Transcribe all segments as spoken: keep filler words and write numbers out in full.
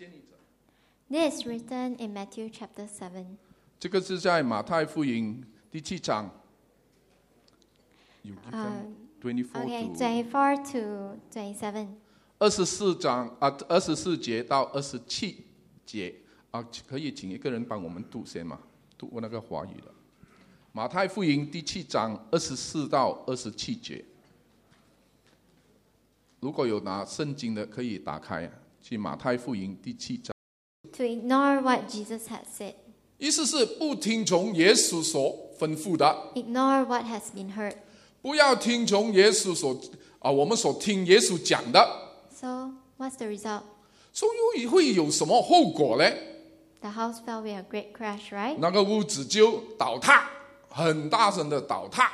建立者。 This is written in Matthew chapter seven. 这个是在马太福音第七章。You give them twenty-four Okay, to twenty-four to twenty-seven. 二十四章啊，二十四节到二十七节啊，可以请一个人帮我们读先吗？读那个华语的。马太福音第七章二十四到二十七节。如果有拿圣经的，可以打开去马太福音第七章。 To ignore what Jesus had said. 意思是不听从耶稣所吩咐的。 Ignore what has been heard. 不要听从耶稣所啊，我们所听耶稣讲的。 So, what's the result? 所以会有什么后果呢？ The house fell with a great crash, right? 那个屋子就倒塌，很大声的倒塌。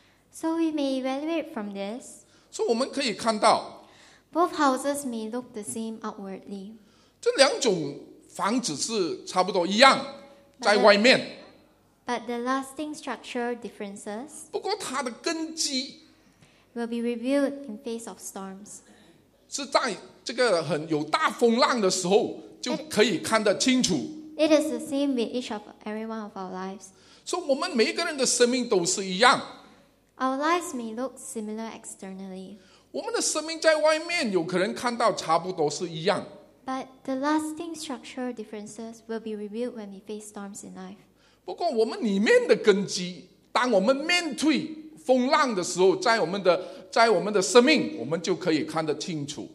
So we may evaluate from this. 所以我们可以看到， Both houses may look the same outwardly. 这两种房子是差不多一样，在外面。 But the lasting structural differences 不过它的根基 will be revealed in face of storms. 是在这个很有大风浪的时候就可以看得清楚。 It is the same with each of every one of our lives. 所以我们每一个人的生命都是一样。 Our lives may look similar externally. 我们的生命在外面有可能看到差不多是一样， But the lasting structural differences will be revealed when we face storms in life. 不过我们里面的根基，当我们面对风浪的时候，在我们的在我们的生命，我们就可以看得清楚。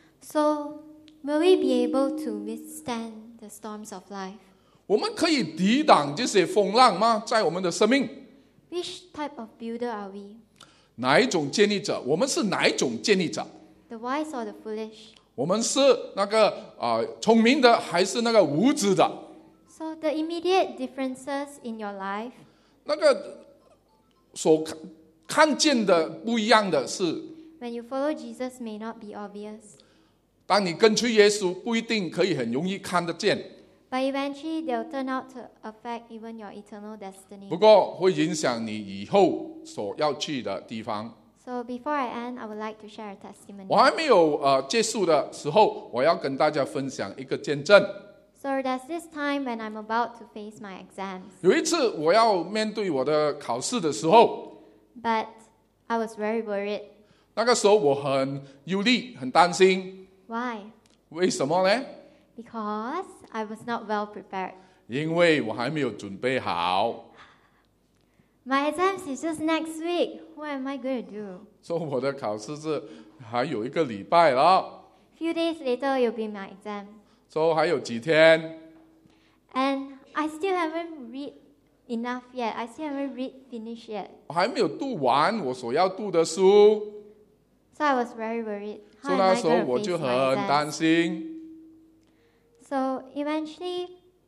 So, will we be able to withstand the storms of life? 我们可以抵挡这些风浪吗？在我们的生命， Which type of builder are we? 哪一种建立者？我们是哪一种建立者？ The wise or the foolish? 我们是那个啊、呃、聪明的，还是那个无知的？ So, the immediate differences in your life, 那个所看看见的不一样的是， when you follow Jesus, may not be obvious. 当你跟随耶稣，不一定可以很容易看得见， But eventually, they'll turn out to affect even your eternal destiny. 不过会影响你以后所要去的地方。 So, before I end, I would like to share a testimony. 我还没有呃结束的时候，我要跟大家分享一个见证。 So, there's this time when I'm about to face my exams. 有一次我要面对我的考试的时候， But I was very worried. 那个时候我很忧虑，很担心。 Why? 为什么呢？ Because I was not well prepared. 因为我还没有准备好。 My exams is just next week. What am I going to do? 所以我的考试是还有一个礼拜了， Few days later, it'll be my exam. 所以还有几天。 And I still haven't read enough yet. I still haven't read finished yet. 我还没有读完我所要读的书， So I was very worried. 所 How 以 am 那 I 时候 going 我 to 就 face 很 my 担 exams? 心。 So eventually,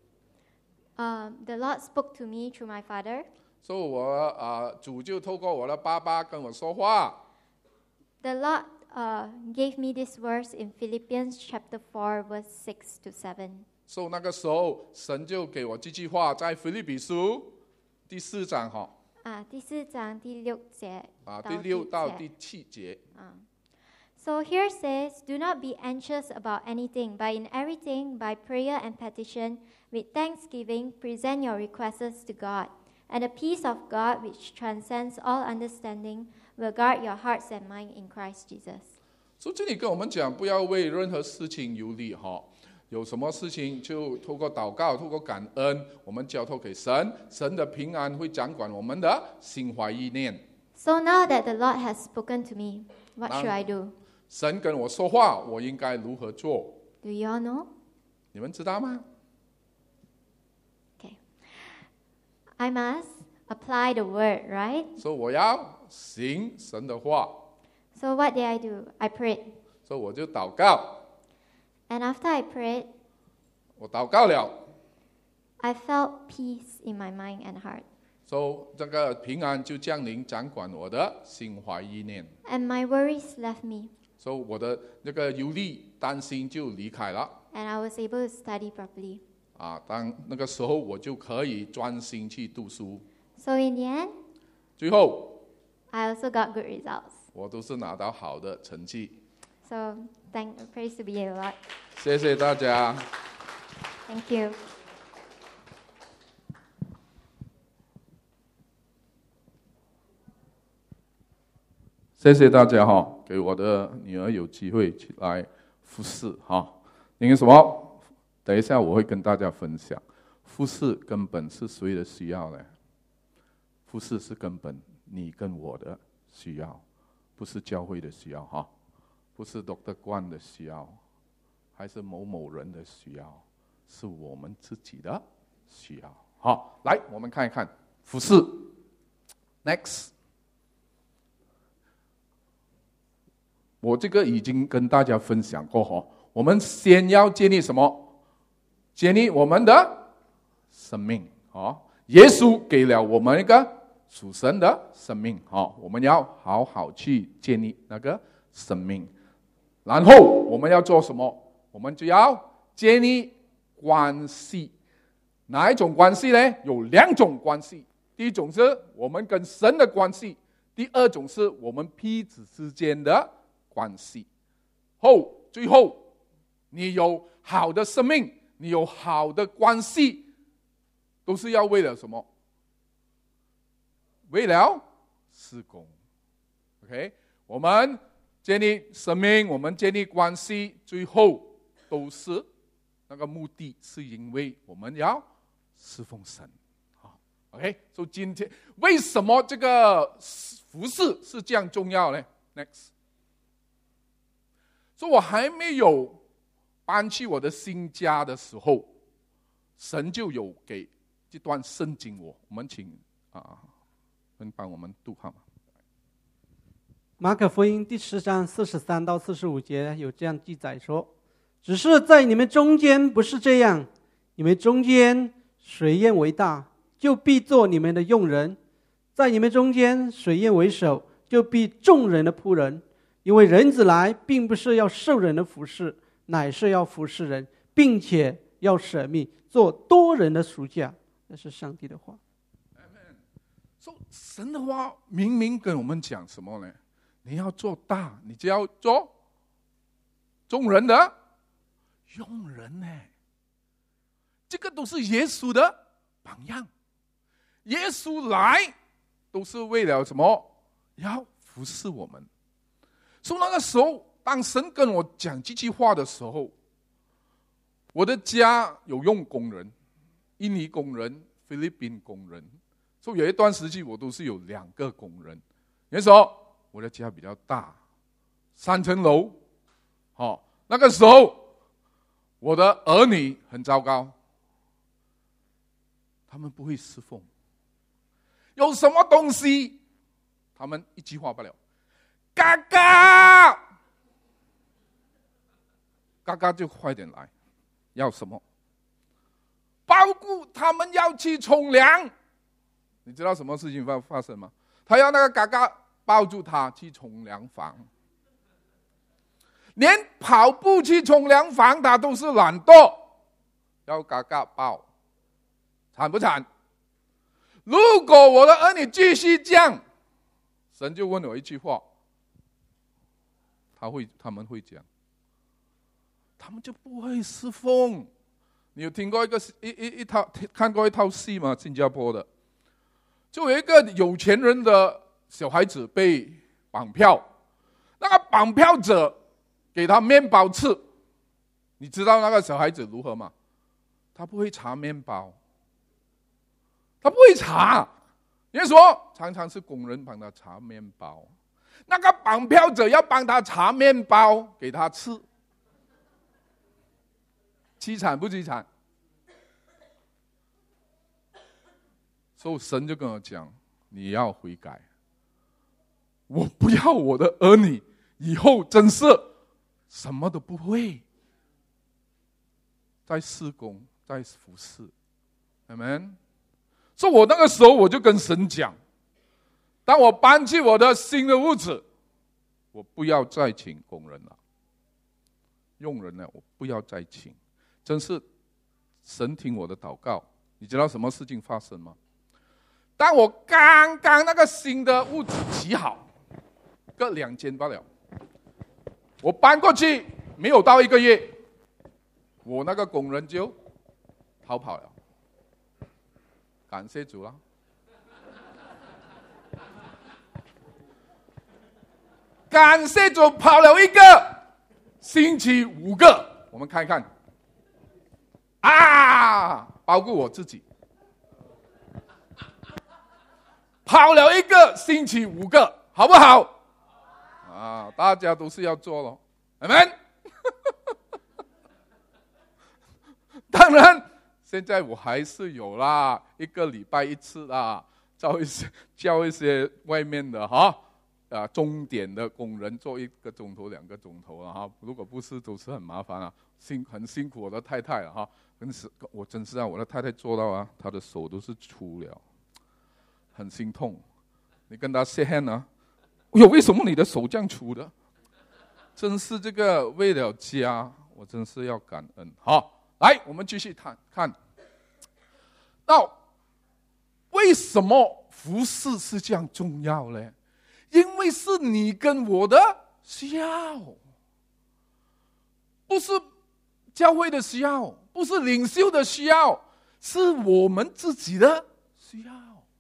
um, the Lord spoke to me through my father. 所以我啊、呃，主就透过我的爸爸跟我说话。 The Lord uh, gave me this verse in Philippians chapter four, verse six to seven. 所以那个时候，神就给我这句话，在腓立比书第四章哈啊，第四章第六节啊， 到第六到节第七节。 So here says, do not be anxious about anything, but in everything, by prayer and petition, with thanksgiving, present your requests to God. And the peace of God, which transcends all understanding, will guard your hearts and mind in Christ Jesus. 所以这里跟我们讲，不要为任何事情忧虑哈。有什么事情就透过祷告，透过感恩，我们交托给神，神的平安会掌管我们的心怀意念。 So now that the Lord has spoken to me, what should I do? 神跟我说话，我应该如何做？ Do you all know? 你们知道吗？ Okay. I must apply the word, right? 所以我要行神的话， So what did I do? I prayed. 所以我就祷告。 And after I prayed, 我祷告了， I felt peace in my mind and heart. 所以这个平安就降临，掌管我的心怀意念。 And my worries left me. 所以我的那个忧虑、担心就离开了。 And I was able to study properly. 啊，当那个时候我就可以专心去读书。 So in the end, 最后 I also got good results. 我都是拿到好的成绩。 So thank praise to be the Lord. 谢谢大家。 Thank you. 谢谢大家哈，给我的女儿有机会去来服侍哈。因为什么？等一下我会跟大家分享，服侍根本是谁的需要呢？服侍是根本你跟我的需要，不是教会的需要哈，不是 Doctor 关的需要，还是某某人的需要，是我们自己的需要。好，来我们看一看服侍 ，next。我这个已经跟大家分享过哈，我们先要建立什么？建立我们的生命啊！耶稣给了我们一个属神的生命啊，我们要好好去建立那个生命。然后我们要做什么？我们就要建立关系。哪一种关系呢？有两种关系，第一种是我们跟神的关系，第二种是我们彼此之间的关系。后最后你有好的生命，你有好的关系，都是要为了什么？为了事工。 OK， 我们建立生命，我们建立关系，最后都是那个目的是因为我们要侍奉神。 OK， 所以今天为什么这个服事是这样重要呢？ Next， 所以我还没有搬去我的新家的时候，神就有给这段圣经我，我们请啊，能帮我们读好吗？ 马可福音第十章四十三到四十五节有这样记载说：只是在你们中间不是这样，你们中间谁愿为大，就必做你们的用人；在你们中间谁愿为首，就必众人的仆人。因为人子来，并不是要受人的服侍，乃是要服侍人，并且要舍命，做多人的赎价。那是上帝的话。 So, 神的话明明跟我们讲什么呢？你要做大，你就要做众人的用人呢。这个都是耶稣的榜样。耶稣来都是为了什么？要服侍我们。所以那个时候，当神跟我讲这句话的时候，我的家有用工人，印尼工人、菲律宾工人。所以有一段时期我都是有两个工人。那时候我的家比较大，三层楼。好，那个时候我的儿女很糟糕，他们不会侍奉。有什么东西，他们一句话不了。嘎嘎，嘎嘎就快点来，要什么？包括他们要去冲凉，你知道什么事情发发生吗？他要那个嘎嘎抱住他去冲凉房，连跑步去冲凉房他都是懒惰，要嘎嘎抱，惨不惨？如果我的儿女继续这样，神就问我一句话。他会，他们会讲，他们就不会侍奉。你有听过一个一一一套看过一套戏吗？新加坡的，就有一个有钱人的小孩子被绑票，那个绑票者给他面包吃，你知道那个小孩子如何吗？他不会查面包，他不会查。你说常常是工人帮他查面包。那个绑票者要帮他查面包给他吃，凄惨不凄惨？所以神就跟我讲，你要悔改。我不要我的儿女以后真是什么都不会，在事工，在服侍。Amen。所以我那个时候我就跟神讲，当我搬去我的新的屋子，我不要再请工人了，用人呢，我不要再请。真是神听我的祷告。你知道什么事情发生吗？当我刚刚那个新的屋子起好，各两间罢了，我搬过去没有到一个月，我那个工人就逃跑了。感谢主了。感谢主，跑了一个星期五个，我们看一看。啊，包括我自己，跑了一个星期五个，好不好？啊，大家都是要做咯，阿们。当然，现在我还是有啦，一个礼拜一次啦，教一些教一些外面的哈，啊，钟点的工人做一个钟头、两个钟头了哈。如果不是，都是很麻烦啊，辛很辛苦我的太太了哈。真是，我真是让我的太太做到啊，她的手都是粗了，很心痛。你跟她 say hand 啊，哟，为什么你的手这样粗的？真是这个为了家，我真是要感恩。好，来，我们继续看看。那为什么服事是这样重要呢？因为是你跟我的需要，不是教会的需要，不是领袖的需要，是我们自己的需要。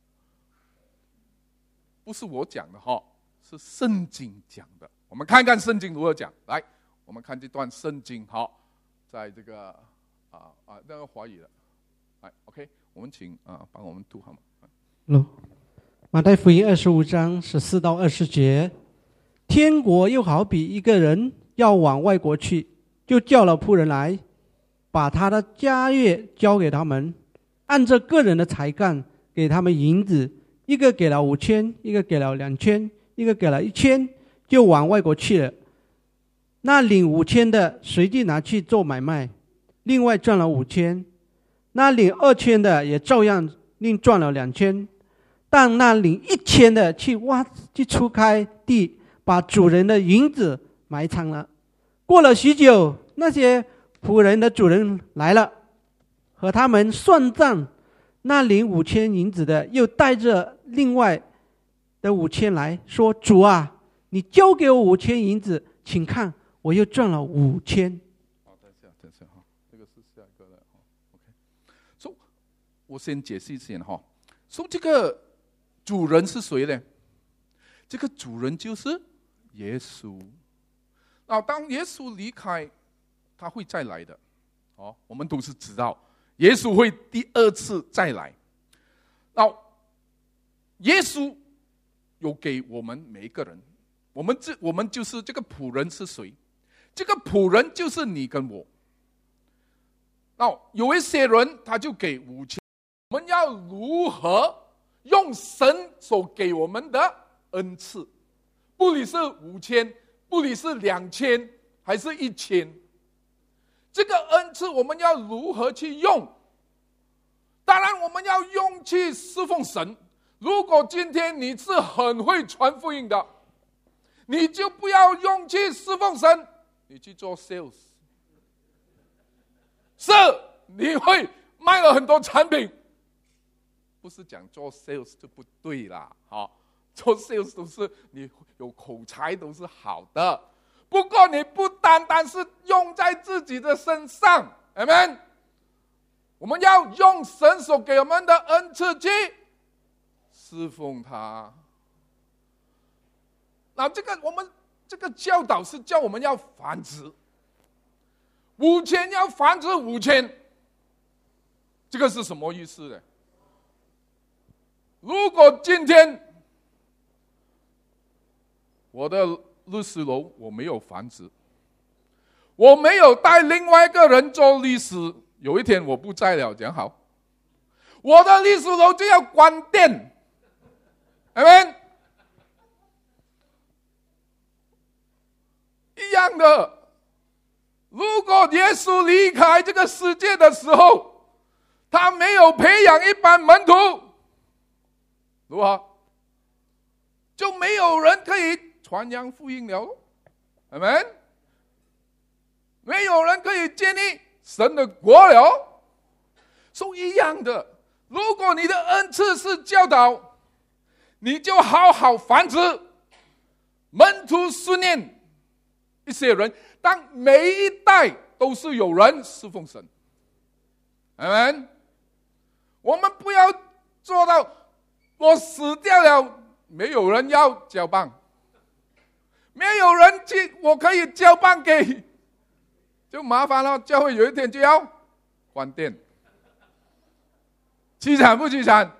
不是我讲的哈，是圣经讲的。我们看看圣经如何讲。来，我们看这段圣经。好，在这个啊啊那个华语的，来 ，OK， 我们请啊帮我们读好吗？ 嗯，马太福音二十五章十四到二十节，天国又好比一个人要往外国去，就叫了仆人来，把他的家业交给他们，按着个人的才干给他们银子，一个给了五千，一个给了两千，一个给了一千，就往外国去了。那领五千的随即拿去做买卖，另外赚了五千；那领二千的也照样另赚了两千。但那领一千的去挖去出开地，把主人的银子埋藏了。过了许久，那些仆人的主人来了，和他们算账。那领五千银子的又带着另外的五千来说：“主啊，你交给我五千银子，请看，我又赚了五千。” 好，等一下，等一下哈，这个是下一个了。OK， 所以我先解释一下哈。所以这个主人是谁呢？这个主人就是耶稣。那当耶稣离开，他会再来的。哦，我们都是知道。耶稣会第二次再来。那耶稣有给我们每一个人，我们这我们就是这个仆人是谁？这个仆人就是你跟我。那有一些人他就给五千，我们要如何用神所给我们的恩赐？不理是五千，不理是两千，还是一千？这个恩赐我们要如何去用？当然我们要用去侍奉神。如果今天你是很会传福音的，你就不要用去侍奉神，你去做 sales。 是你会卖了很多产品，不是讲做 sales 就不对啦。好，做 sales 都是你有口才都是好的，不过你不单单是用在自己的身上， Amen。 我们要用神所给我们的恩赐去侍奉他。那这个我们这个教导是叫我们要繁殖，五千要繁殖五千，这个是什么意思呢？如果今天我的律师楼我没有繁殖，我没有带另外一个人做律师，有一天我不在了，讲好，我的律师楼就要关店。Amen。 一样的，如果耶稣离开这个世界的时候，他没有培养一班门徒，如何？就没有人可以传扬福音了。Amen。 没有人可以建立神的国了。所以一样的，如果你的恩赐是教导，你就好好繁殖，门徒训练一些人，当每一代都是有人侍奉神。 阿们。我们不要做到我死掉了，没有人要交棒，没有人去，我可以交棒给，就麻烦了。教会有一天就要关店，凄惨不凄惨？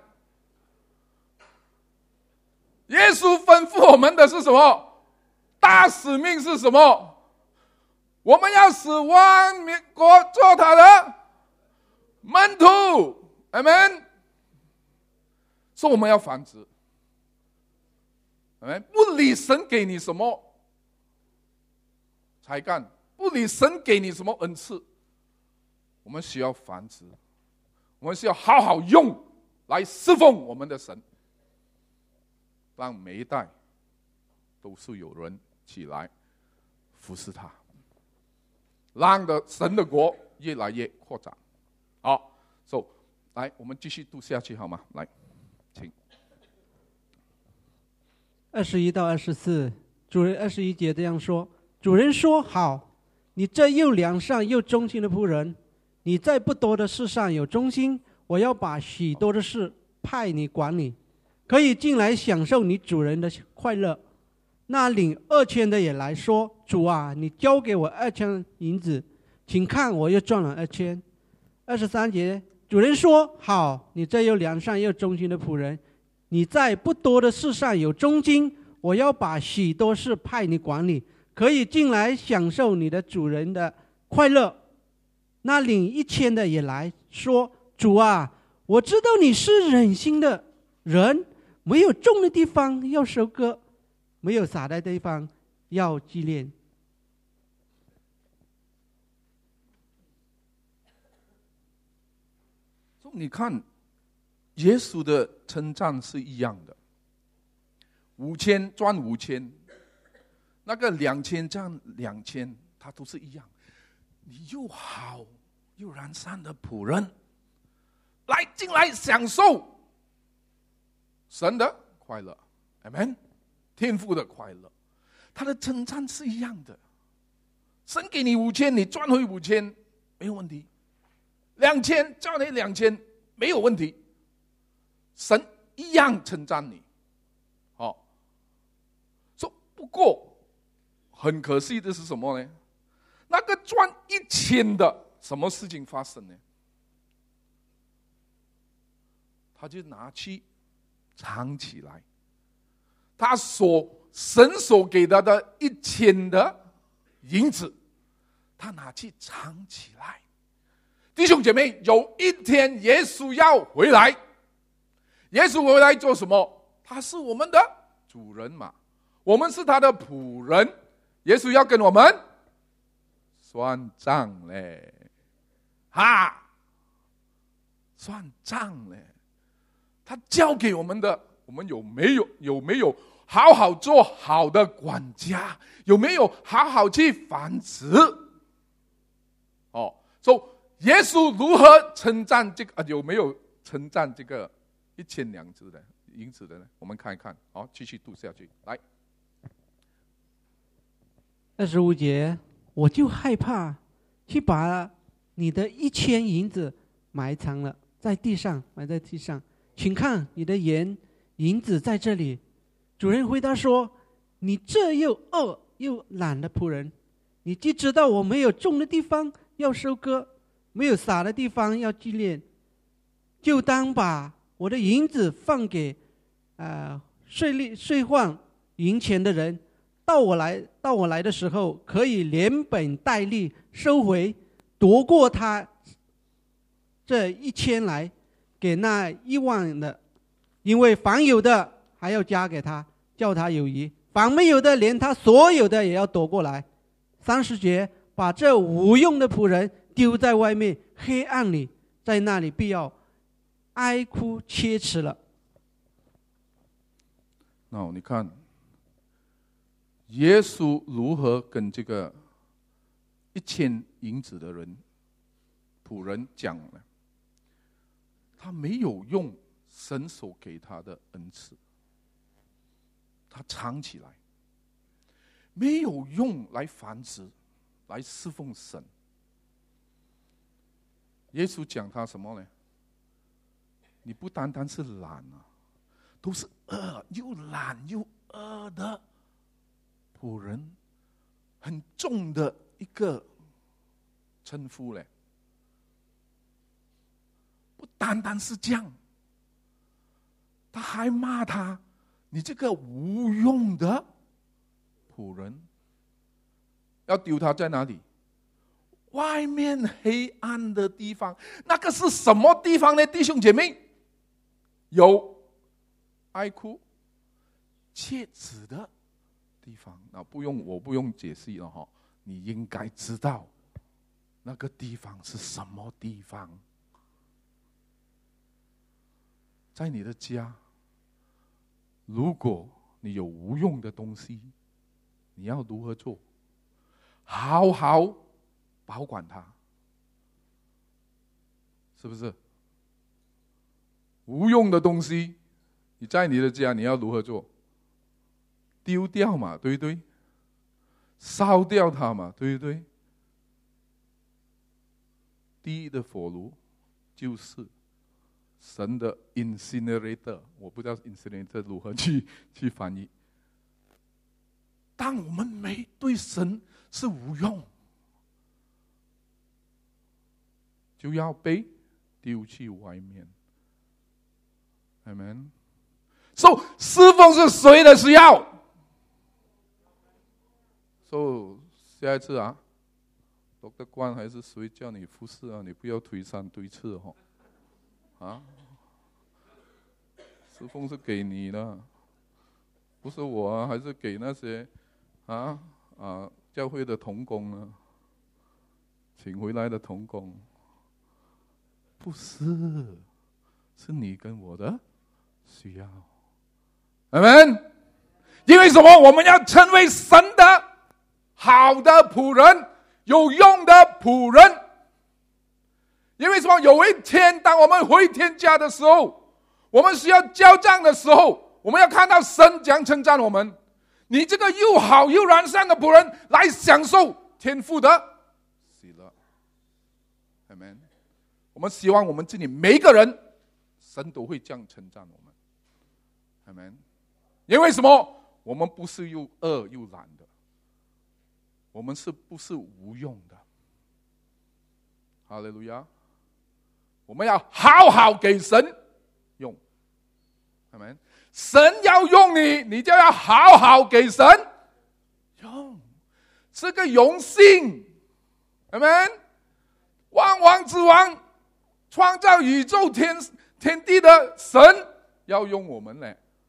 耶稣吩咐我们的是什么？大使命是什么？我们要使万民国做他的门徒，阿们。说我们要繁殖，阿们。不理神给你什么才干，不理神给你什么恩赐，我们需要繁殖，我们需要好好用来侍奉我们的神，让每一代都是有人起来服侍他，让的神的国越来越扩展。好， so, 来，我们继续读下去好吗？来，请。 二十一到二十四，主人二十一节这样说：主人说：好，你这又良善又忠心的仆人，你在不多的事上有忠心，我要把许多的事派你管理，可以进来享受你主人的快乐。那领二千的也来说：主啊，你交给我二千银子，请看我又赚了二千。二十三节，主人说：好，你这又良善又忠心的仆人，你在不多的事上有忠心，我要把许多事派你管理，可以进来享受你的主人的快乐。那领一千的也来说：主啊，我知道你是忍心的人，没有种的地方要收割，没有撒的地方要积炼。 你看，耶稣的称赞是一样的，五千赚五千，那个两千赚两千，它都是一样。你又好又良善的仆人，来进来享受神的快乐，阿们，天父的快乐，他的称赞是一样的。神给你五千，你赚回五千，没有问题。两千赚回两千，没有问题。神一样称赞你。好，说不过很可惜的是什么呢？那个赚一千的，什么事情发生呢？他就拿去藏起来，他所神所给他的一千的银子，他拿去藏起来。弟兄姐妹，有一天耶稣要回来，耶稣回来做什么？他是我们的主人嘛，我们是他的仆人，耶稣要跟我们算账嘞，哈，算账嘞。他交给我们的，我们有没有有没有好好做好的管家？有没有好好去繁殖？哦，所以耶稣如何称赞这个、啊、有没有称赞这个一千两只的银子的呢？我们看一看。好，继续读下去。来， 二十五节，我就害怕，去把你的一千银子埋藏了，在地上，埋在地上。请看，你的盐银子在这里。主人回答说：你这又恶又懒的仆人，你既知道我没有种的地方要收割，没有撒的地方要积炼，就当把我的银子放给呃税吏税换银钱的人，到我来到我来的时候，可以连本带利收回，夺过他这一千来，给那一万的，因为凡有的还要加给他，叫他有余；凡没有的，连他所有的也要夺过来。三十节，把这无用的仆人丢在外面黑暗里，在那里必要哀哭切齿了。 那你看，耶稣如何跟这个一千银子的人仆人讲呢？他没有用神所给他的恩赐，他藏起来，没有用来繁殖，来侍奉神。 耶稣讲他什么呢？你不单单是懒啊，都是恶又懒又恶的仆人，很重的一个称呼嘞。不单单是这样，他还骂他，你这个无用的仆人，要丢他在哪里？外面黑暗的地方。那个是什么地方呢？弟兄姐妹，有哀哭切齿的地方。那不用，我不用解释了哈，你应该知道那个地方是什么地方。在你的家，如果你有无用的东西，你要如何做？好好保管它，是不是？无用的东西，你在你的家，你要如何做？丢掉嘛，对不对？烧掉它嘛，对不对？第一的火炉就是神的 incinerator， 我不知道 incinerator 如何去去翻译。当我们没对神是无用，就要被丢去外面。Amen。So 侍奉是谁的需要 ？So 下一次啊，罗德官还是谁叫你服侍啊？你不要推三推四哦。啊，侍奉是给你的，不是我啊，还是给那些啊啊教会的同工呢？请回来的同工，不是，是你跟我的需要。阿们。因为什么？我们要成为神的好的仆人，有用的仆人。因为什么？有一天，当我们回天家的时候，我们需要交账的时候，我们要看到神将称赞我们。你这个又好又良善的仆人，来享受天父的喜乐。阿们。我们希望我们自己每一个人，神都会这样称赞我们。阿们。因为什么？我们不是又恶又懒的，我们是不是无用的？哈利路亚。我们要好好给神用，阿们。神要用你，你就要好好给神用，是个荣幸，阿们。万王之王，创造宇宙天天地的神要用我们呢，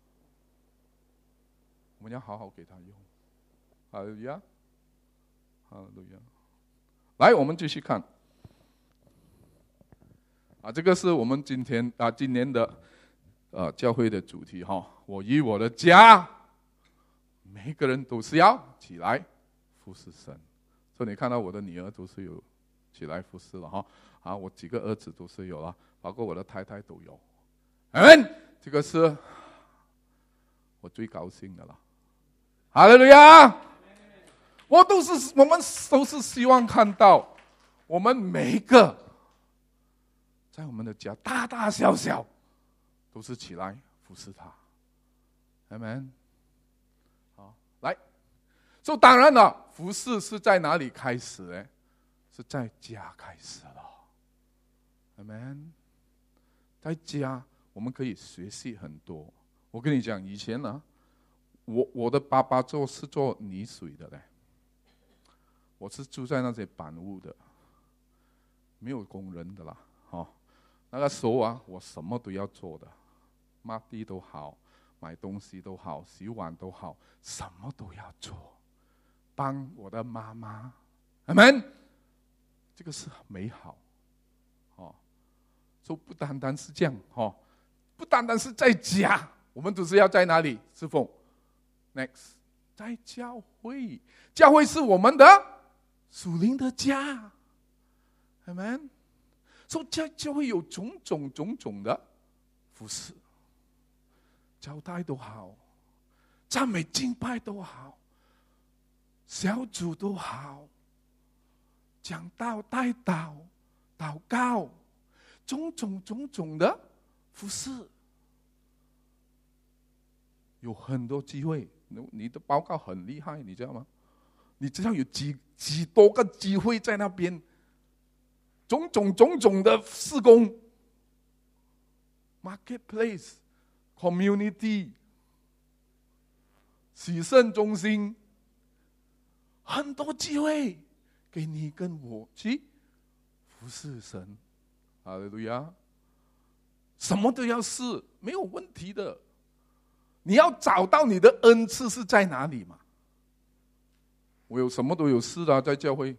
我们要好好给他用。哈利路亚，哈利路亚。来，我们继续看。啊，这个是我们今天啊今年的呃教会的主题哈。我与我的家，每个人都是要起来服侍神。所以你看到我的女儿都是有起来服侍了哈。啊，我几个儿子都是有了，包括我的太太都有。嗯，这个是我最高兴的了。哈利路亚！我都是我们都是希望看到我们每一个。在我们的家，大大小小都是起来服侍他，阿们。好，来，所以当然了，服侍是在哪里开始呢？是在家开始了，阿们。在家我们可以学习很多。我跟你讲，以前呢，我我的爸爸做是做泥水的嘞，我是住在那些板屋的，没有工人的啦，哦。那个时候啊，我什么都要做的，抹地都好，买东西都好，洗碗都好，什么都要做，帮我的妈妈，阿们。这个是美好，哦，说不单单是这样，哦，不单单是在家，我们都是要在哪里侍奉 ？Next， 在教会，教会是我们的属灵的家，阿们。所以教教会有种种种种的服事，交代都好，赞美敬拜都好，小组都好，讲道带祷祷告种种种种的服侍，有很多机会。你的报告很厉害，你知道吗？你知道有几几多个机会在那边，种种种种的事工 ，marketplace、community、洗肾中心，很多机会给你跟我去服侍神。哈利路亚！什么都要试，没有问题的。你要找到你的恩赐是在哪里嘛？我有什么都有试啊，在教会，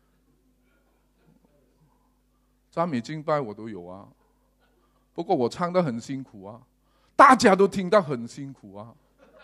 赞美敬拜我都有啊。不过我唱得很辛苦啊，大家都听到很辛苦啊，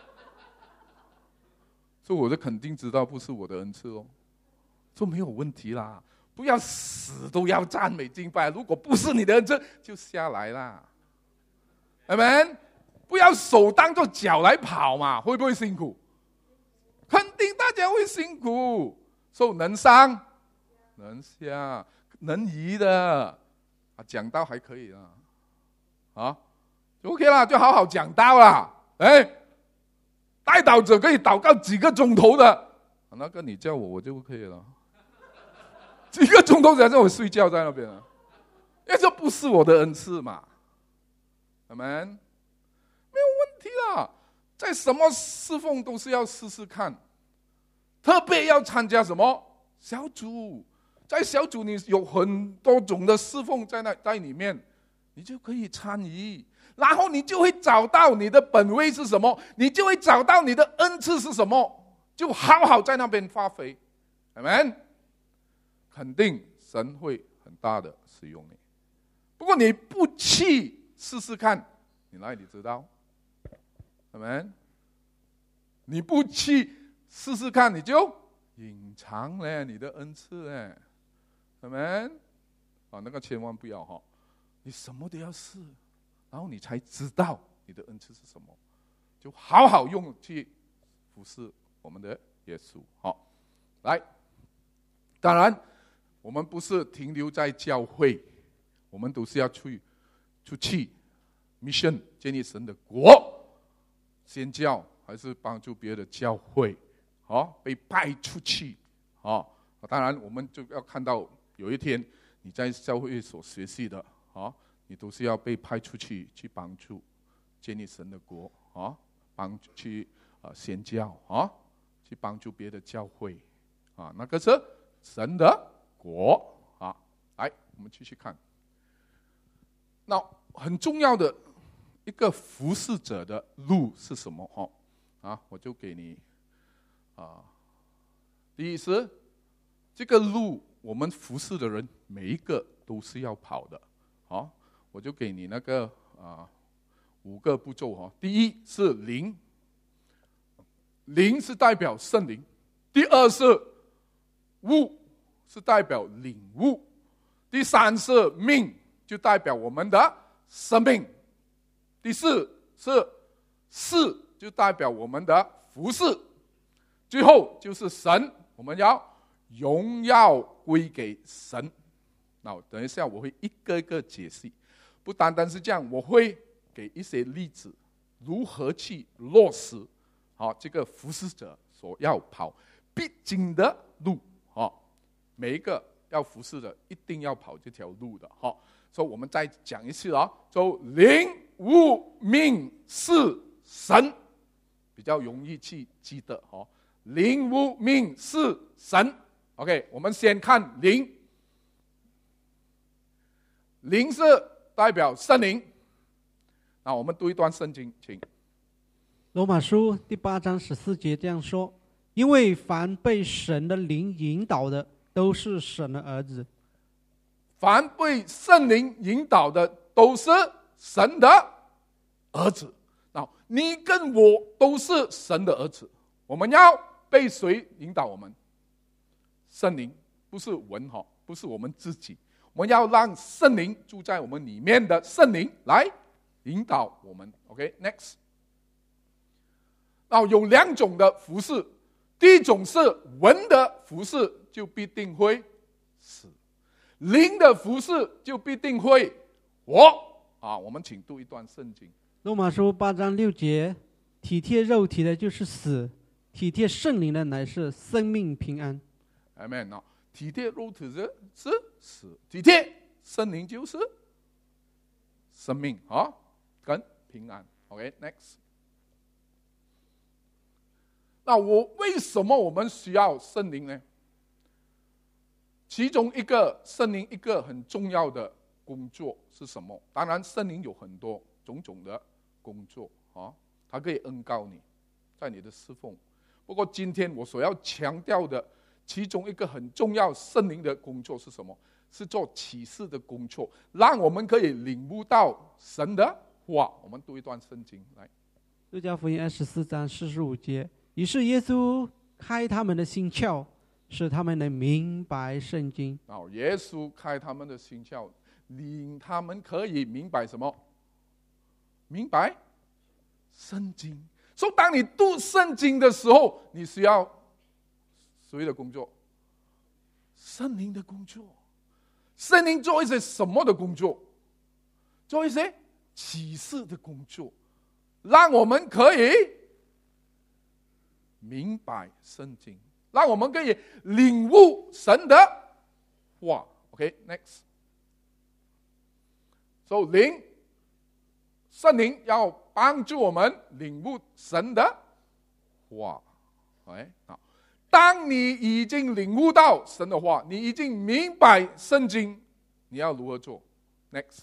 所以我就肯定知道不是我的恩赐哦，这没有问题啦。不要死都要赞美敬拜，如果不是你的恩赐，就下来啦。阿们，不要手当作脚来跑嘛，会不会辛苦？肯定大家会辛苦，所以能上能下能移的啊，讲道还可以啦，啊，就 OK 啦，就好好讲道啦。哎，带祷者可以祷告几个钟头的，那个你叫我我就可以了。几个钟头才让我睡觉在那边啊，因为这不是我的恩赐嘛，阿们，没有问题啦。在什么侍奉都是要试试看，特别要参加什么小组，在小组你有很多种的侍奉在那在里面，你就可以参与，然后你就会找到你的本位是什么，你就会找到你的恩赐是什么，就好好在那边发挥，阿们。肯定神会很大的使用你，不过你不去试试看，你哪里知道？阿们，你不去试试看，你就隐藏了你的恩赐嘞，阿们，啊，那个千万不要哈，你什么都要试，然后你才知道你的恩赐是什么，就好好用去服侍我们的耶稣。好，来，当然。我们不是停留在教会，我们都是要去出去 mission 建立神的国，宣教还是帮助别的教会，哦，被派出去，哦，当然我们就要看到有一天你在教会所学习的，哦，你都是要被派出去去帮助建立神的国，哦，帮去呃宣教，哦，去帮助别的教会，啊，那个是神的国啊，来，我们继续看。那很重要的一个服侍者的路是什么？哈，啊，我就给你啊，第一是这个路，我们服侍的人每一个都是要跑的，好，我就给你那个啊五个步骤哈。第一是灵，灵是代表圣灵；第二是悟。是代表领悟，第三是命，就代表我们的生命；第四是事，就代表我们的服事；最后就是神，我们要荣耀归给神。那等一下我会一个一个解释，不单单是这样，我会给一些例子，如何去落实好这个服事者所要跑必经的路。每一个要服侍的，一定要跑这条路的，哈。所以我们再讲一次啊，就灵、悟、命、事、神，比较容易去记得，哈。灵、悟、命、事、神。OK， 我们先看灵。灵是代表圣灵。那我们读一段圣经，请。 罗马书第八章十四节这样说：因为凡被神的灵引导的，都是神的儿子。 凡被圣灵引导的都是神的儿子。那你跟我都是神的儿子，我们要被谁引导我们？圣灵，不是文哈，不是我们自己，我们要让圣灵住在我们里面的圣灵来引导我们。 OK next， 那有两种的服事，第一种是文的服事，就必定会死；灵的服事就必定会我啊，我们请读一段圣经。 罗马书八章六节，体贴肉体的就是死，体贴圣灵的乃是生命平安。 Amen 啊，体贴肉体的是死，体贴圣灵就是生命啊，跟平安。OK，next。那我为什么我们需要圣灵呢？其中一个圣灵一个很重要的工作是什么？当然，圣灵有很多种种的工作啊，它可以恩膏你，在你的侍奉。不过今天我所要强调的，其中一个很重要圣灵的工作是什么？是做启示的工作，让我们可以领悟到神的话。我们读一段圣经来， 路加福音二十四章四十五节。于是耶稣开他们的心窍，使他们能明白圣经。 哦，耶稣开他们的心窍，令他们可以明白什么？明白圣经。所以当你读圣经的时候，你需要谁的工作？圣灵的工作。圣灵做一些什么的工作？做一些启示的工作，让我们可以明白圣经，让我们可以领悟神的话。OK，next。所以灵，圣灵要帮助我们领悟神的话。OK， 好。当你已经领悟到神的话，你已经明白圣经，你要如何做 ？Next，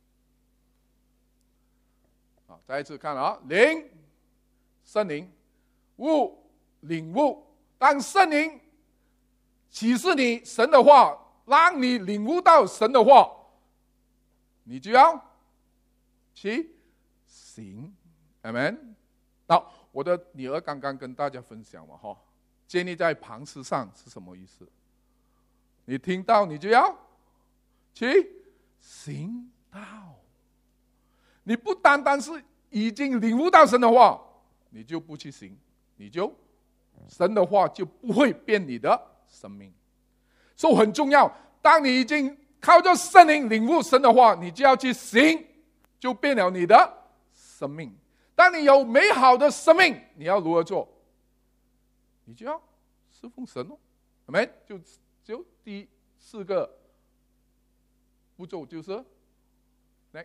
好，再一次看啊，灵、圣灵、悟、领悟。当圣灵启示你神的话，让你领悟到神的话，你就要去行。Amen。好，我的女儿刚刚跟大家分享嘛，哈。建立在磐石上是什么意思？你听到你就要去行道。你不单单是已经领悟到神的话，你就不去行，你就神的话就不会变你的生命。所以很重要，当你已经靠着圣灵领悟神的话，你就要去行，就变了你的生命。当你有美好的生命，你要如何做？你就要侍奉神哦，有没？就就第四个步骤就是 next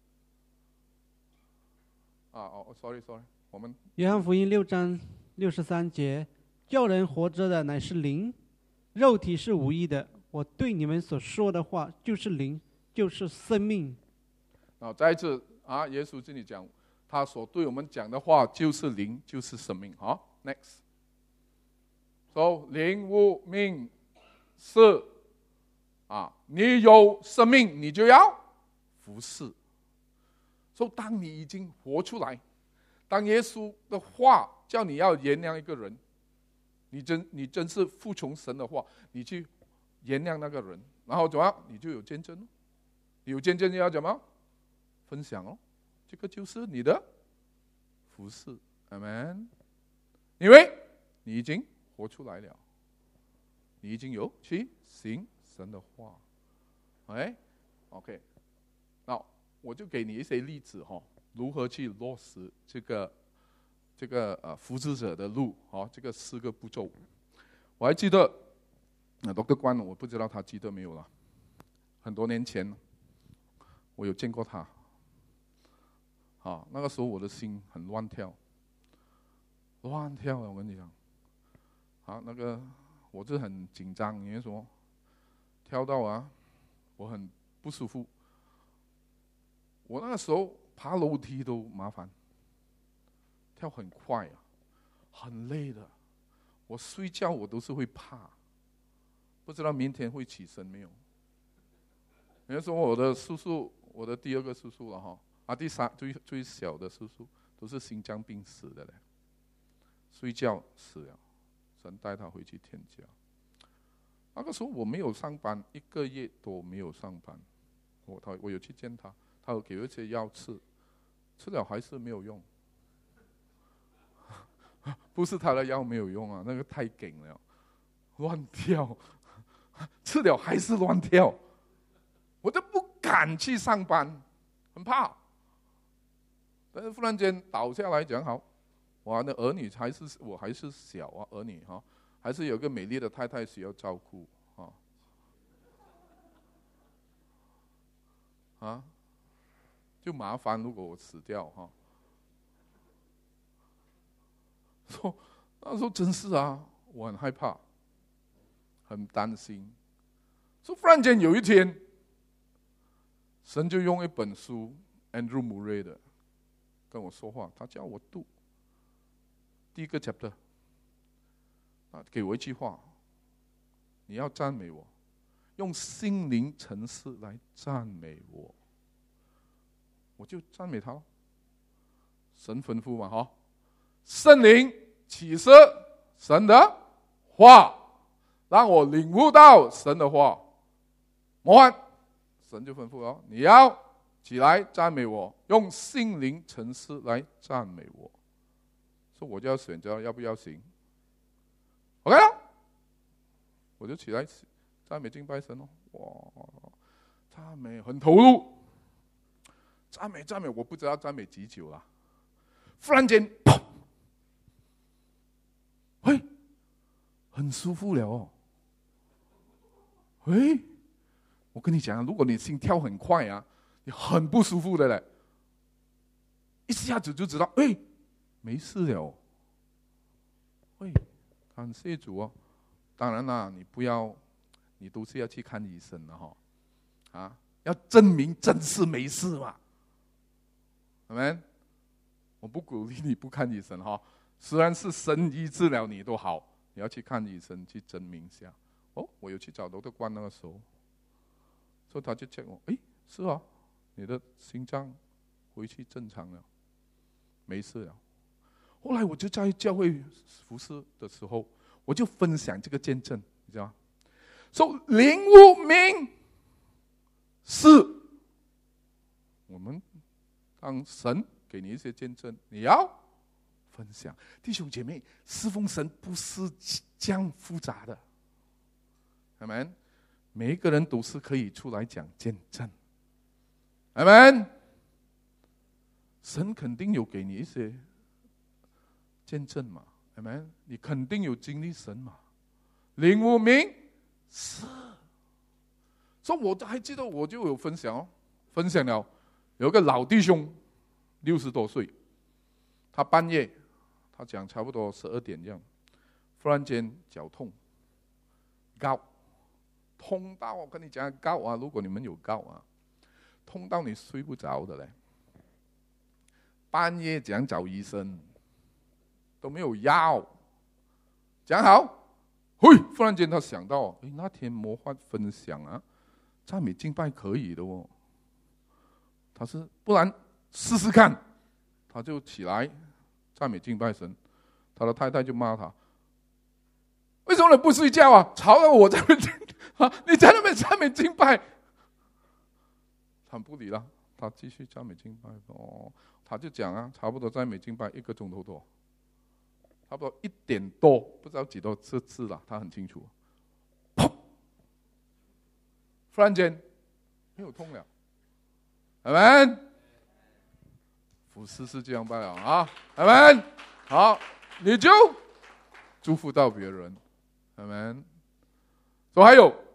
啊哦 ，sorry sorry， 我们约翰福音六章六十三节，叫人活着的乃是灵，肉体是无益的。我对你们所说的话就是灵，就是生命。 啊，再一次啊，耶稣这里讲，他所对我们讲的话就是灵，就是生命。好 ，next。So, 灵、悟、命、是啊，你有生命，你就要服侍。所以，当你已经活出来，当耶稣的话叫你要原谅一个人，你真你真是服从神的话，你去原谅那个人，然后怎么样？你就有见证哦。有见证就要怎么分享哦？这个就是你的服侍。Amen。因为你已经活出来了，你已经有去行神的话，哎 ，OK， 那我就给你一些例子哈，如何去落实这个这个呃服侍者的路，哈，这个四个步骤。我还记得，那多个官，我不知道他记得没有了。很多年前，我有见过他，啊，那个时候我的心很乱跳，乱跳了，我跟你讲。啊，那个我是很紧张，因为什么？跳到啊，我很不舒服。我那个时候爬楼梯都麻烦，跳很快啊，很累的。我睡觉我都是会怕，不知道明天会起身没有。人家说我的叔叔，我的第二个叔叔了哈，啊，第三最最小的叔叔都是心脏病死的嘞，睡觉死了。神带他回去天家。那个时候我没有上班，一个月都没有上班。我他我有去见他，他有给我一些药吃，吃了还是没有用。不是他的药没有用啊，那个太紧了，乱跳，吃了还是乱跳，我都不敢去上班。 很怕。但是忽然间倒下来讲好，哇，那儿女还是我还是小啊，儿女哈，还是有个美丽的太太需要照顾啊啊，就麻烦如果我死掉哈。说那时候真是啊，我很害怕，很担心。说忽然间有一天，神就用一本书 ，Andrew Murray 的。跟我说话，他叫我读第一个 chapter， 啊，给我一句话：你要赞美我，用心灵诚实来赞美我，我就赞美他。神吩咐嘛，哈，圣灵启示神的话，让我领悟到神的话。我看神就吩咐了，你要起来赞美我，用心灵诚实来赞美我。所以我就要选择要不要行。OK 了，我就起来赞美敬拜神哦。哇，赞美很投入，赞美赞美，我不知道赞美几久了。忽然间，砰！喂，很舒服了哦。喂，我跟你讲，如果你心跳很快啊，你很不舒服的嘞，一下子就知道，哎，没事了。喂，感谢主哦。当然啦，你不要，你都是要去看医生的哈，啊，要证明真是没事嘛。阿们，我不鼓励你不看医生哈，虽然是神医治疗你都好，你要去看医生去证明一下。哦，我有去找罗德官那个时候，所以他就 check 我，哎，是啊。你的心脏回去正常了，没事了。后来我就在教会服侍的时候，我就分享这个见证，你知道吗？说灵悟明是我们当神给你一些见证，你要分享。弟兄姐妹，侍奉神不是这样复杂的，阿们。每一个人都是可以出来讲见证。阿们，神肯定有给你一些见证嘛，阿们，你肯定有经历神嘛，领悟明是。所以我还记得，我就有分享哦，分享了有个老弟兄，六十多岁，他半夜，他讲差不多十二点这样，忽然间脚痛，高，痛到我跟你讲高啊，如果你们有高啊。痛到你睡不着的嘞，半夜讲找医生都没有药，讲好，嘿，忽然间他想到，哎，那天魔法分享啊，赞美敬拜可以的哦，他是不然试试看，他就起来赞美敬拜神，他的太太就骂他，为什么你不睡觉啊？吵到我在那边啊，你在那边赞美敬拜。他不理了，他继续赞美敬拜。哦，他就讲啊，差不多赞美敬拜一个钟头多，差不多一点多，不知道几多次次了，他很清楚。砰！忽然间没有痛了，阿们，服侍是这样办了啊，阿们，好，你就祝福到别人，阿们。说还有。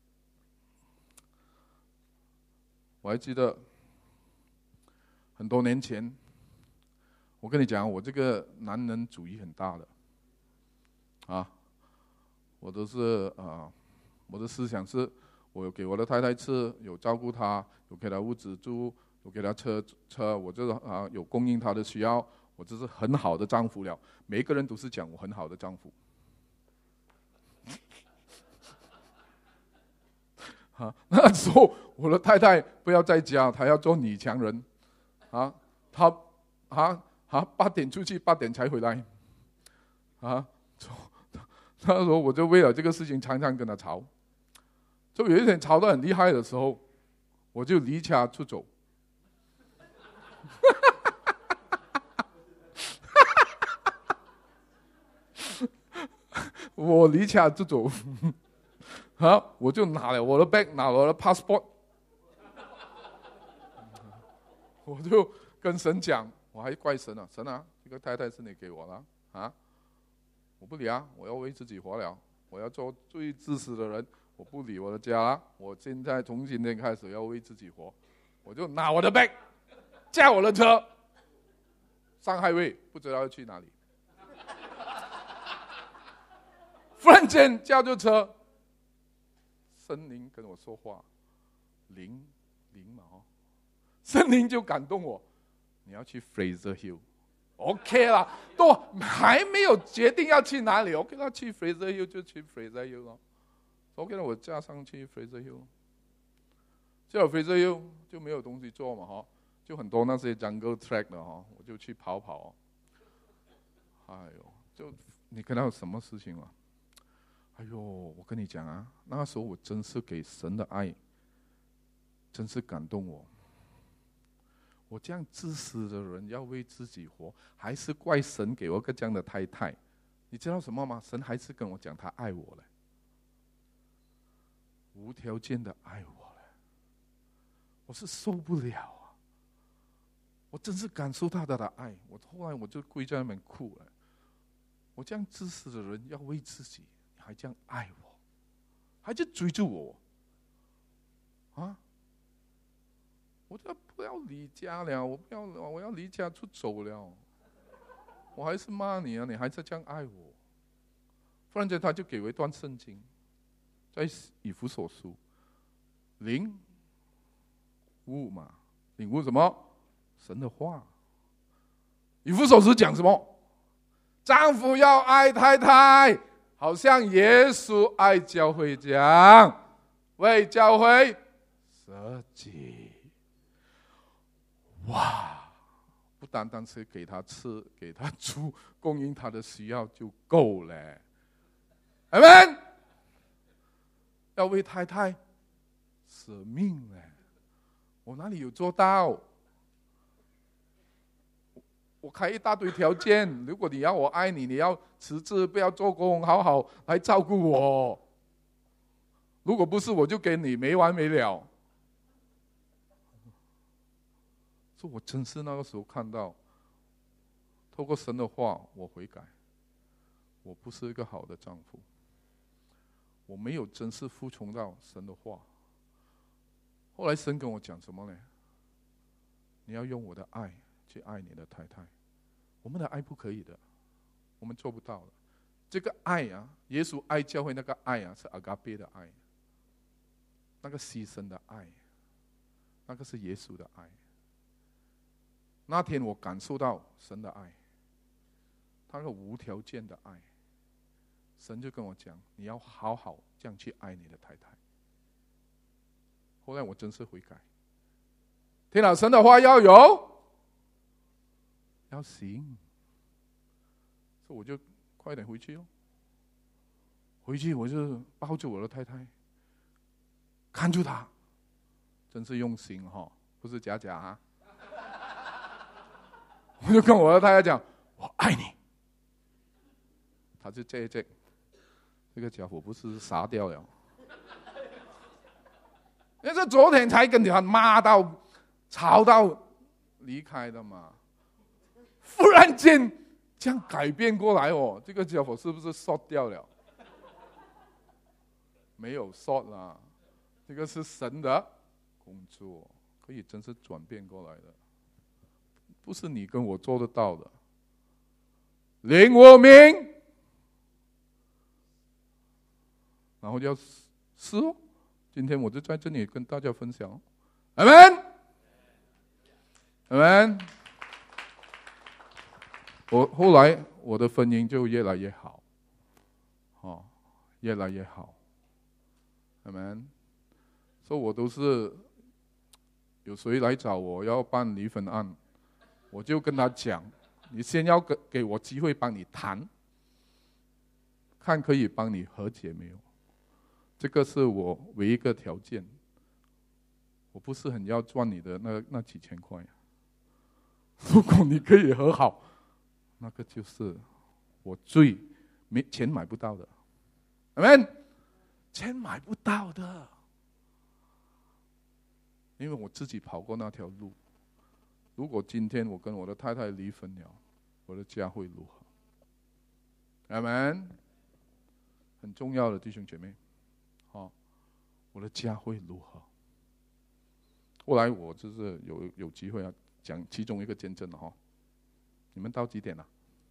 我还记得很多年前，我跟你讲，我这个男人主义很大的，啊，我都是啊，我的思想是，我有给我的太太吃，有照顾她，有给她屋子住，有给她车车，我就是啊有供应她的需要，我这是很好的丈夫了。每一个人都是讲我很好的丈夫。啊，那时候我的太太不要在家，她要做女强人，啊，她啊啊八点出去，八点才回来，啊，那时候我就为了这个事情常常跟她吵，就有一天吵得很厉害的时候，我就离家出走，我离家出走。啊！我就拿了我的 bag， 拿了我的 passport， 我就跟神讲，我还怪神啊，神啊，这个太太是你给我的啊，我不理啊，我要为自己活了，我要做最自私的人，我不理我的家了，我现在从今天开始要为自己活，我就拿我的 bag， 驾我的车，上highway，不知道要去哪里。忽然间叫救车，圣灵跟我说话，灵灵嘛哦，圣灵就感动我，你要去 Fraser Hill。OK 啦，都还没有决定要去哪里 ，OK 啦，去 Fraser Hill 就去 Fraser Hill 咯。OK 了，我驾上去 Fraser Hill， 叫 Fraser Hill 就没有东西做嘛哈，就很多那些 jungle track 的哈，我就去跑跑。哎呦，就你看到什么事情吗？哎呦，我跟你讲啊，那时候我真是给神的爱，真是感动我。我这样自私的人要为自己活，还是怪神给我个这样的太太？你知道什么吗？神还是跟我讲他爱我了，无条件的爱我了。我是受不了啊！我真是感受到他的爱。我后来我就跪在那边哭了。我这样自私的人要为自己，你还这样爱我，还在追着我啊！我就不要离家了，我不要，我要离家出走了。我还是骂你啊，你还是这样爱我。忽然间他就给我一段圣经，在以弗所书，领悟嘛，领悟什么？神的话。以弗所书讲什么？丈夫要爱太太，好像耶稣爱教会这样，为教会舍己。哇！不单单是给他吃，给他住，供应他的需要就够了。阿们，要为太太舍命了，我哪里有做到？我开一大堆条件，如果你要我爱你，你要辞职，不要做工，好好来照顾我。如果不是，我就给你没完没了。所以我真是那个时候看到，透过神的话，我悔改，我不是一个好的丈夫，我没有真是服从到神的话。后来神跟我讲什么呢？你要用我的爱去爱你的太太。我们的爱不可以的，我们做不到的。这个爱啊，耶稣爱教会那个爱啊，是阿嘎贝的爱，那个牺牲的爱，那个是耶稣的爱。那天我感受到神的爱，他那个无条件的爱。神就跟我讲，你要好好这样去爱你的太太。后来我真是悔改，听了神的话要有，要行，所以我就快点回去哦。回去我就抱着我的太太，看住她，真是用心哈、哦，不是假假啊。我就跟我的太太讲，我爱你。他就这这，这个家伙不是傻掉了。因为这昨天才跟他骂到、吵到离开的嘛，忽然间这样改变过来哦，这个家伙是不是 short 掉了？没有 short 啦，这个是神的工作，可以真是转变过来的。不是你跟我做得到的，领我名，然后就要是哦。今天我就在这里跟大家分享，阿们，阿们。我后来我的婚姻就越来越好，哦，越来越好，阿们。所以我都是有谁来找我要办离婚案。我就跟他讲，你先要给给我机会帮你谈，看可以帮你和解没有？这个是我唯一一个条件。我不是很要赚你的那那几千块，如果你可以和好，那个就是我最没钱买不到的，阿们，钱买不到的，因为我自己跑过那条路。 如果今天我跟我的太太离婚了，我的家会如何？阿们，很重要的弟兄姐妹，好，我的家会如何？后来我就是有有机会要讲其中一个见证了哈。你们到几点了？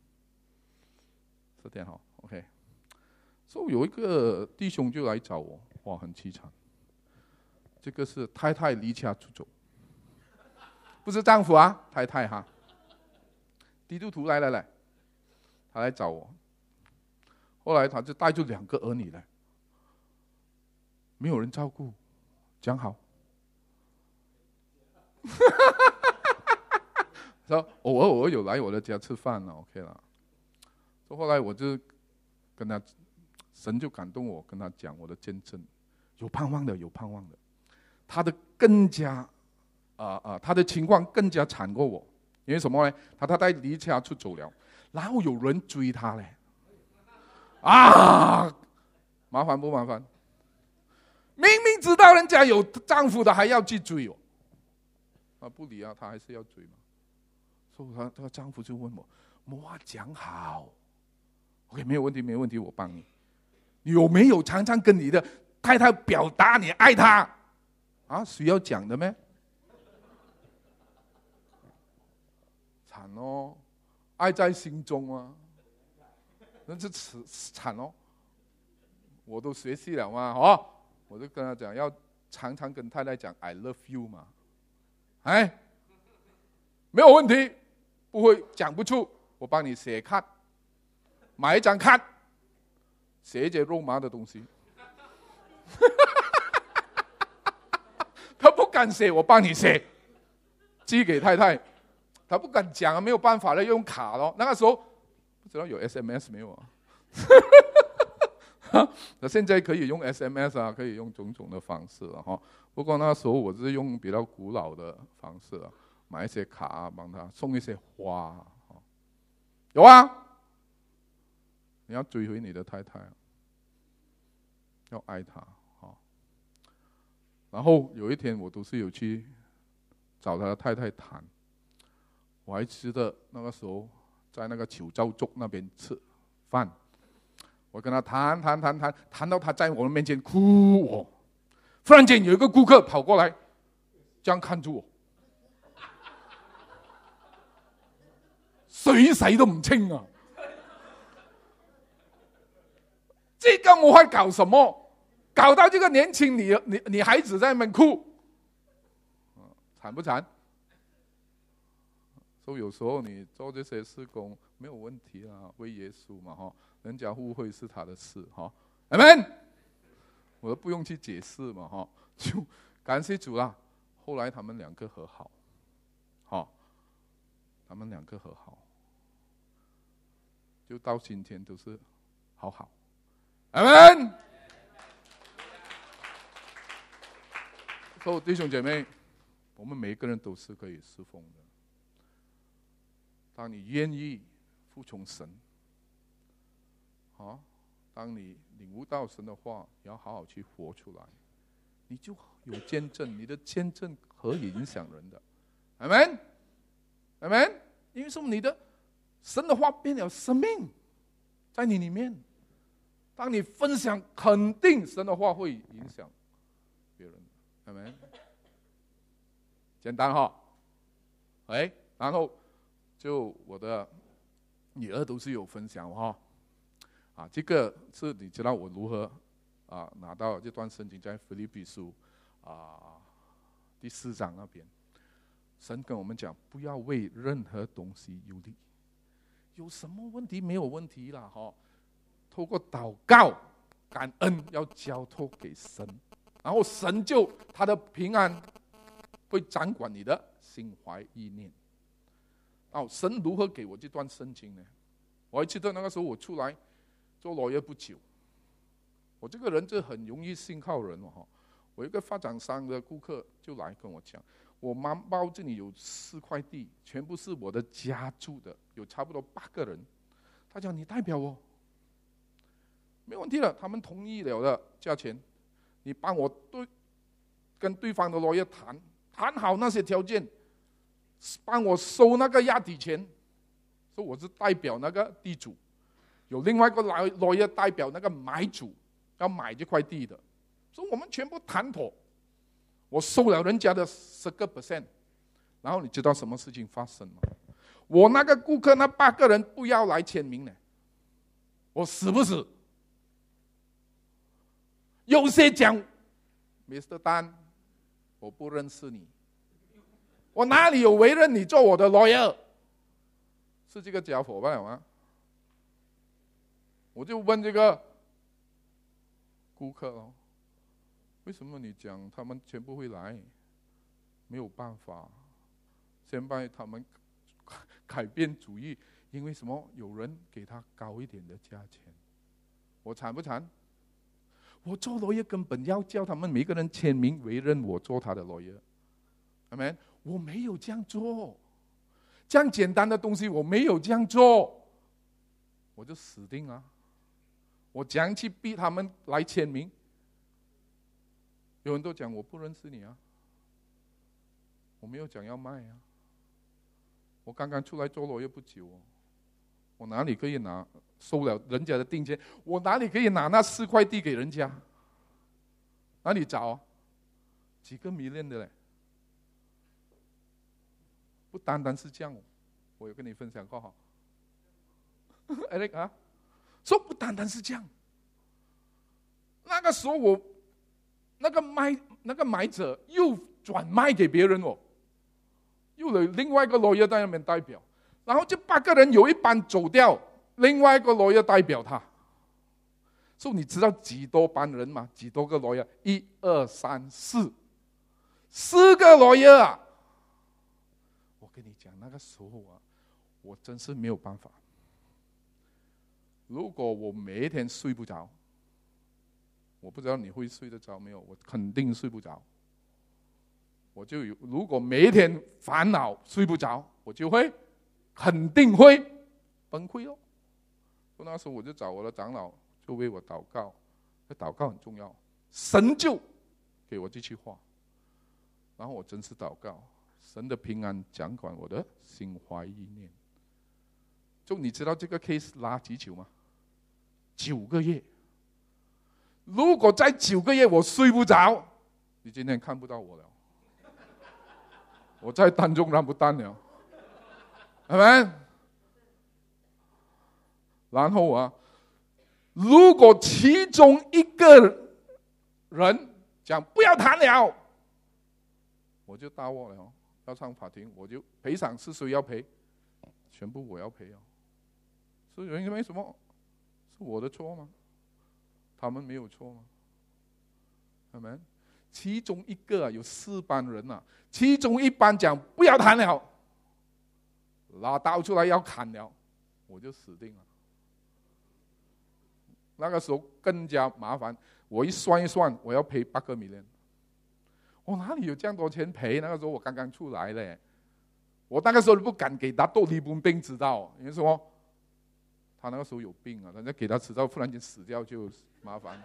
十点哈 ，OK。所以有一个弟兄就来找我，哇，很凄惨。这个是太太离家出走，不是丈夫啊，太太哈。基督徒来来来，他来找我。后来他就带着两个儿女来，没有人照顾，讲好。说偶尔偶尔有来我的家吃饭了 ，OK 了。所以后来我就跟他，神就感动我，跟他讲我的见证，有盼望的，有盼望的。他的更加啊啊、呃呃，他的情况更加惨过我，因为什么呢？他太太离家出走了，然后有人追他嘞，啊，麻烦不麻烦？明明知道人家有丈夫的，还要去追哦。啊，不理啊，他还是要追嘛。所以他他丈夫就问我：“我话讲好 ，OK， 没有问题，没有问题，我帮你。你有没有常常跟你的太太表达你爱她？啊，需要讲的咩？惨哦，爱在心中啊，那是惨哦。我都学习了嘛，哦，我就跟他讲，要常常跟太太讲 I love you 嘛。”哎，没有问题，不会讲不出，我帮你写卡，买一张卡，写一些肉麻的东西。他不敢写，我帮你写，寄给太太。他不敢讲，没有办法了，用卡咯。那个时候不知道有 S M S 没有啊？那现在可以用 S M S 啊，可以用种种的方式了哈。不过那时候我是用比较古老的方式啊，买一些卡啊，帮他送一些花啊。有啊，你要追回你的太太，要爱她啊。然后有一天我都是有去找他的太太谈，我还记得那个时候在那个九州族那边吃饭。我跟他谈谈谈谈，谈到他在我的面前哭我。忽然间有一个顾客跑过来，这样看住我，水洗都唔清啊！这个我还搞什么？搞到这个年轻女女女孩子在那边哭，惨不惨？所以有时候你做这些事工没有问题啊，为耶稣嘛哈。人家误会是他的事哈，阿们，我都不用去解释嘛哈，就感谢主啦。后来他们两个和好，哈，他们两个和好，就到今天都是好好，阿们。所以弟兄姐妹，我们每一个人都是可以侍奉的。当你愿意服从神。啊，当你领悟到神的话，要好好去活出来，你就有见证，你的见证可以影响人的，阿们，阿们，因为什么？你的神的话变了生命在你里面，当你分享，肯定神的话会影响别人，阿们，简单哈，哎，然后就我的女儿都是有分享哈。啊，这个是你知道我如何啊拿到这段圣经，在腓立比书啊第四章那边，神跟我们讲，不要为任何东西忧虑，有什么问题没有问题啦哈，透过祷告、感恩要交托给神，然后神就他的平安会掌管你的心怀意念。哦，神如何给我这段圣经呢？我还记得那个时候我出来做老爷不久，我这个人就很容易信靠人哦。我一个发展商的顾客就来跟我讲，我妈包这里有四块地，全部是我的家住的，有差不多八个人。他讲你代表我，没问题了，他们同意了的价钱，你帮我对跟对方的老爷谈谈好那些条件， 帮我收那个押底钱，所以我是代表那个地主，有另外一个 lawyer 代表那个买主要买这块地的，所以我们全部谈妥，我收了人家的十个 percent， 然后你知道什么事情发生吗？我那个顾客那八个人不要来签名呢，我死不死？有些讲 ，Mister Dan， 我不认识你，我哪里有委任你做我的 lawyer？ 是这个假伙伴吗？我就问这个顾客哦，为什么你讲他们全部会来？没有办法，现在他们改变主意，因为什么？有人给他高一点的价钱，我惨不惨？我做 lawyer 根本要叫他们每个人签名委任我做他的 lawyer， 阿们，我没有这样做，这样简单的东西我没有这样做，我就死定了。我怎样去逼他们来签名？有人都讲我不认识你啊，我没有讲要卖啊，我刚刚出来做 lawyer 不久哦，我哪里可以拿收了人家的定金？我哪里可以拿那四块地给人家？哪里找啊？几个迷恋的嘞！不单单是这样，我有跟你分享过哈，Eric 啊，说不单单是这样。那个时候我那个卖那个买者又转卖给别人哦，又有另外一个 lawyer 在那边代表，然后这八个人有一班走掉。另外一个 lawyer 代表他，所以你知道几多班人吗？几多个 lawyer？ 一二三四，四个 lawyer 啊！我跟你讲，那个时候啊，我真是没有办法。如果我每一天睡不着，我不知道你会睡得着没有？我肯定睡不着。我就有，如果每一天烦恼睡不着，我就会肯定会崩溃哦。那时候我就找我的长老，就为我祷告，祷告很重要，神就给我这句话，然后我真是祷告，神的平安掌管我的心怀意念。就你知道这个 case 拉几久吗？九个月。如果在九个月我睡不着，你今天看不到我了，我在单中让不单了，阿们。然后啊，如果其中一个人讲不要谈了，我就大祸了，要上法庭，我就赔偿是谁要赔？全部我要赔啊！是因为什么？是我的错吗？他们没有错吗？阿们。其中一个、啊、有四班人啊，其中一班讲不要谈了，拿刀出来要砍了，我就死定了。那个时候更加麻烦，我一算一算，我要赔八个 million， 我哪里有这样多钱赔？那个时候我刚刚出来嘞，我那个时候不敢给他多利本病知道，因为什么？他那个时候有病啊，人家给他吃到忽然间死掉就麻烦了。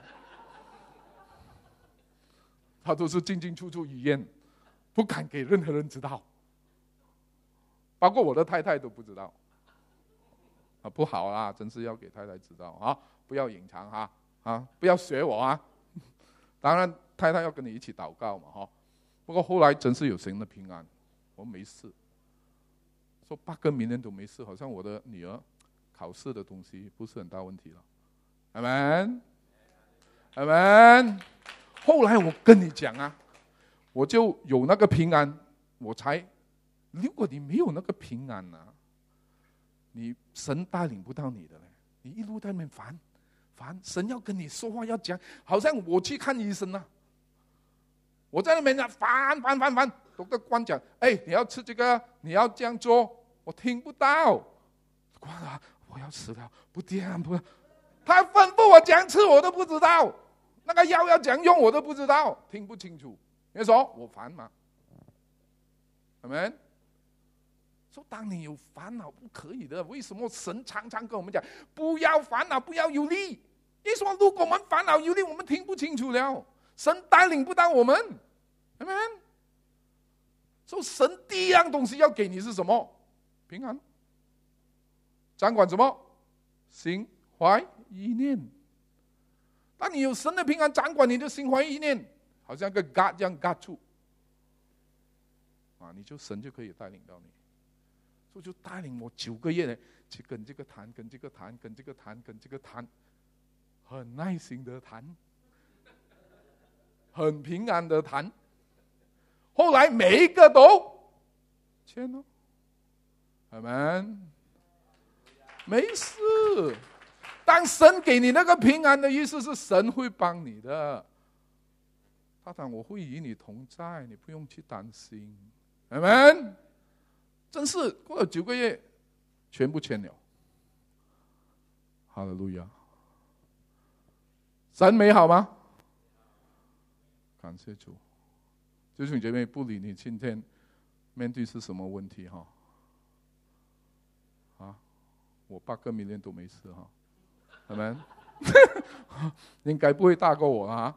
他都是进进出出医院，不敢给任何人知道，包括我的太太都不知道。啊，不好啦，真是要给太太知道啊！不要隐藏哈，啊，不要学我啊！当然，太太要跟你一起祷告嘛，哈。不过后来真是有神的平安，我没事。说八个明年都没事，好像我的女儿考试的东西不是很大问题了。阿们，阿们。后来我跟你讲啊，我就有那个平安，我才。如果你没有那个平安啊，你神带领不到你的嘞，你一路在那边烦烦，神要跟你说话要讲，好像我去看医生啊，我在那边讲烦烦烦烦，读的官讲，哎，你要吃这个，你要这样做，我听不到，官啊，我要死了，不这样不，他吩咐我怎样吃我都不知道，那个药要怎样用我都不知道，听不清楚，你说我烦吗？阿们。说当你有烦恼不可以的，为什么神常常跟我们讲不要烦恼，不要忧虑？因为说如果我们烦恼忧虑，我们听不清楚了，神带领不到我们，阿们。 所以神第一样东西要给你是什么？平安。掌管什么？心怀意念。当你有神的平安掌管你的心怀意念，好像个 guard 这样 guard 住啊，你就神就可以带领到你。所以就带领我九个月呢，去跟这个谈，跟这个谈，跟这个谈，跟这个谈，很耐心的谈，很平安的谈。后来每一个都签了，阿们，没事。当神给你那个平安的意思是神会帮你的。他讲我会与你同在，你不用去担心，阿们。真是过了九个月，全部签了。哈利路亚！神美好吗？感谢主。弟兄姐妹，不理你今天面对是什么问题哈，啊，我八个million都没事哈，阿们，应该不会大过我啊。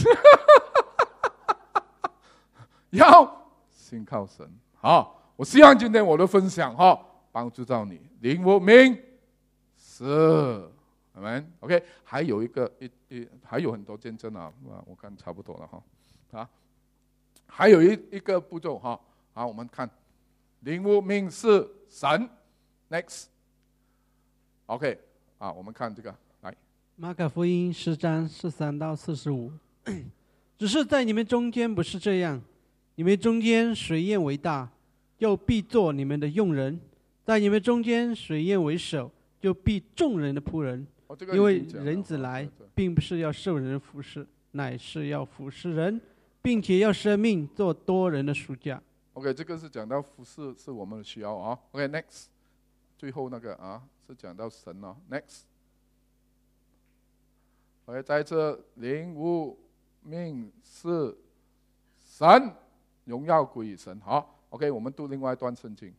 要信靠神，好。我希望今天我的分享哈，帮助到你领悟明是，阿们 OK， 还有一个一一还有很多见证啊，我看差不多了哈，啊，还有一一个步骤哈，好，我们看领悟明是神 ，next， OK， 啊，我们看这个来， 马可福音十章十三到四十五，只是在你们中间不是这样，你们中间谁愿为大，就必做你们的用人；在你们中间谁愿为首，就必众人的仆人。 哦这个、 因为人子来，并不是要受人服侍，乃是要服侍人，并且要舍命做多人的赎价。 OK， 这个是讲到服侍是我们的需要啊。OK，next， 最后那个啊是讲到神啊。Next， OK， 在这领悟命是神，荣耀归于神。好。OK， 我们读另外一段圣经。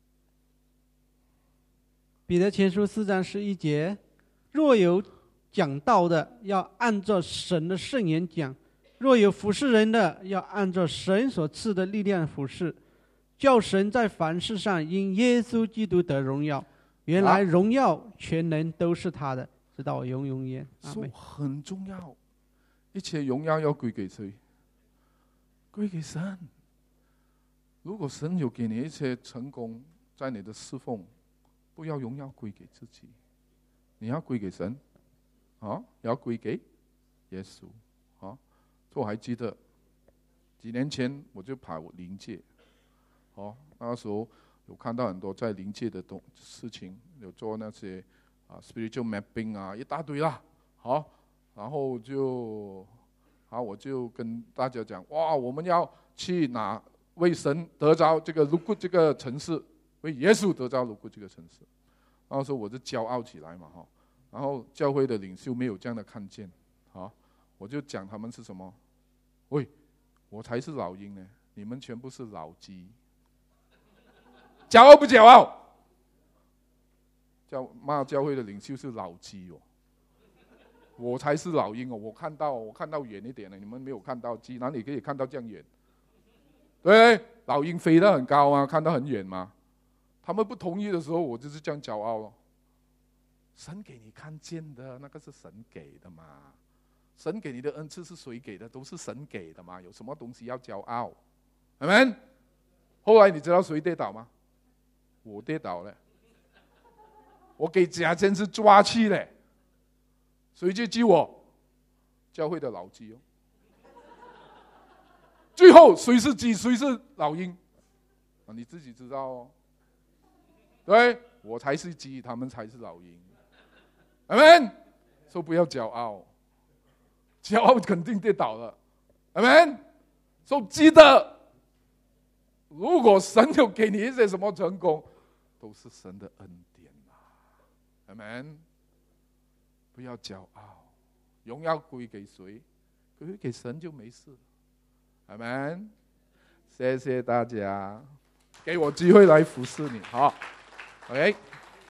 彼得前书四章十一节：若有讲道的，要按照神的圣言讲；若有服侍人的，要按照神所赐的力量服侍，叫神在凡事上因耶稣基督得荣耀。原来荣耀全能都是他的，直到永永远。阿们。 很重要，一切荣耀要归给谁？归给神。如果神有给你一些成功，在你的侍奉，不要荣耀归给自己，你要归给神，啊，要归给耶稣，啊。我还记得几年前我就跑灵界，哦，那时候有看到很多在灵界的东事情，有做那些啊 spiritual mapping 啊，一大堆啦，好，然后就，好，我就跟大家讲，哇，我们要去哪？为神得着这个路谷这个城市，为耶稣得着路谷这个城市，然后说我就骄傲起来嘛哈，然后教会的领袖没有这样的看见，好，我就讲他们是什么？喂，我才是老鹰呢，你们全部是老鸡，骄傲不骄傲？教骂教会的领袖是老鸡哦，我才是老鹰哦，我看到我看到远一点了，你们没有看到鸡，哪里可以看到这样远？对，老鹰飞得很高啊，看到很远嘛。他们不同意的时候，我就是这样骄傲了。神给你看见的，那个是神给的嘛。神给你的恩赐是谁给的？都是神给的嘛。有什么东西要骄傲？阿们。后来你知道谁跌倒吗？我跌倒了。我给假先知抓去了，谁去救我？教会的老鸡哦。最后谁是鸡，谁是老鹰？啊，你自己知道哦。对，我才是鸡，他们才是老鹰。阿们，说不要骄傲，骄傲肯定跌倒了。阿们，说记得，如果神有给你一些什么成功，都是神的恩典啊。阿们，不要骄傲，荣耀归给谁？归给神就没事。阿们，谢谢大家，给我机会来服侍你，好 ，OK。